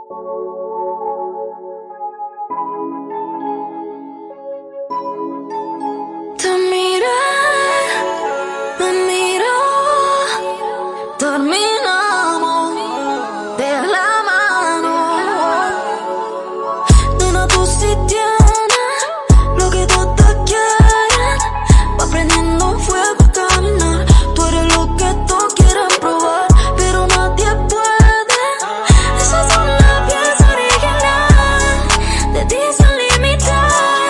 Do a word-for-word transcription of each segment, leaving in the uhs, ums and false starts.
Te miré, me miró, terminamos de la mano. Nena, tú sí tienes lo que todas quieren. Va prendiendo fuego a caminar. Tú eres lo que todos quieren probar, pero nadie puede. Esas son las piezas originales de ti sin limitar.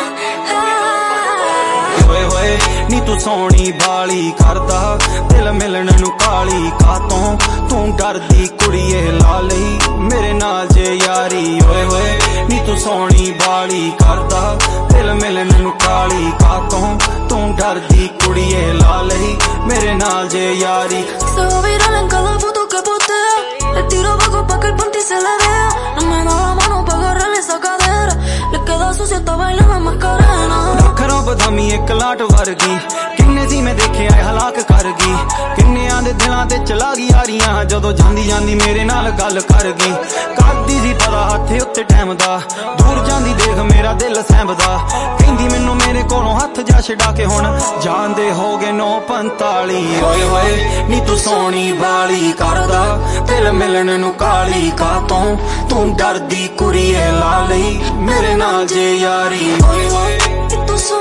नी तू सोनी बाली करदा दिल मिलन नू काली कातों तू डरदी कुड़िए ला लई मेरे नाल जे यारी ओए होए नी तू सोनी बाली करदा दिल मिलन नू काली कातों तू डरदी कुड़िए ला लई मेरे नाल जे यारी Se va viral en cada foto que postea. Le tiro bajo pa' que el panty se le vea. No me da la mano pa' agarrarle esa cadera. Le queda sucia, está bailando en Macarena. नखरों बदामी एक लाट वर्गी किन्ने सी मैं देखे आए हलाक कर गई किन्नियां दे दिलां ते चला गई यारियां जदों जांदी जांदी मेरे नाल गल कर गई करदी सी पता हत्थे उत्ते टाइम दा दूर जांदी देख मेरा दिल सैंबदा कहंदी मैनू मेरे कोलों हत्थ जा छड़ा के हुण जांदे हो गए नौ पंताली ओए होए नी तू सोनी बाली करदा दिल मिलन नू काली कातों तू डरदी कुड़िए ला लई मेरे नाल जे यारी ओए होए Y tú